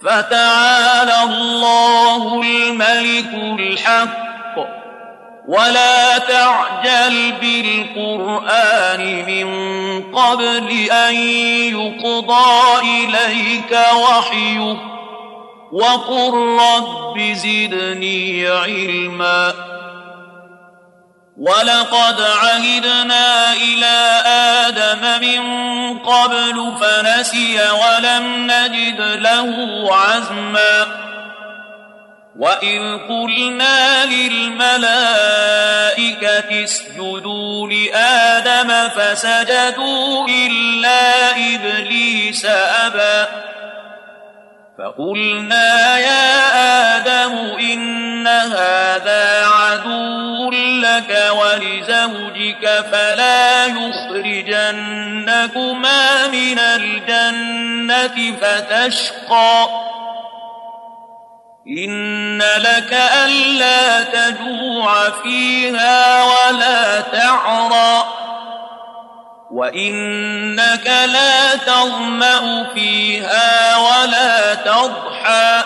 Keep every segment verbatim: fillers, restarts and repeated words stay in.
فتعالى الله الملك الحق ولا تعجل بالقرآن من قبل أن يقضى إليك وحيه وقل رب زدني علما ولقد عهدنا إلى آدم من قبل فنسي ولم نجد له عزما وإذ قلنا للملائكة اسجدوا لآدم فسجدوا إلا إبليس أبى فقلنا يا آدم إن هذا عدو لك ولزوجك فلا يخرجنكما من الجنة فتشقى إن لك ألا تجوع فيها ولا تعرى وإنك لا تظمأ فيها ولا تضحى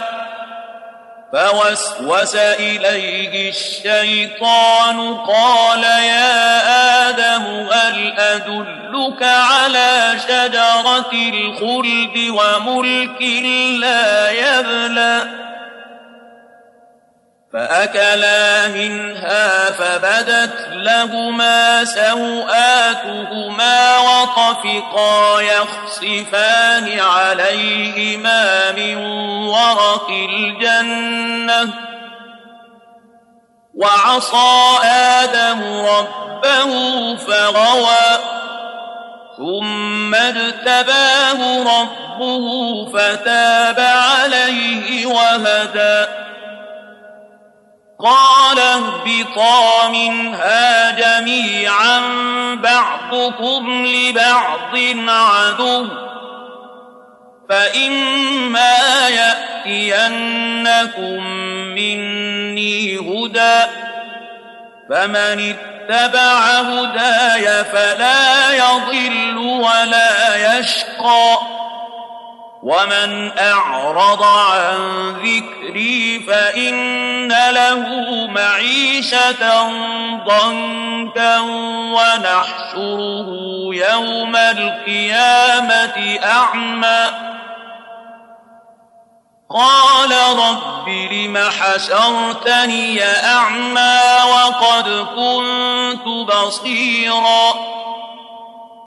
فوسوس إليه الشيطان قال يا آدم هل أدلك على شجرة الخلد وملك لا يبلى فأكلا منها فبدت لهما سوآتهما وطفقا يخصفان عليهما من ورق الجنة وعصى آدم ربه فغوى ثم اجتباه ربه فتاب عليه وهدى قال اهبطا منها جميعا بعضكم لبعض عدو فإما يأتينكم مني هدى فمن اتبع هداي فلا يضل ولا يشقى ومن أعرض عن ذكري فإن له معيشة ضنكا ونحشره يوم القيامة أعمى قال رب لم حشرتني أعمى وقد كنت بصيرا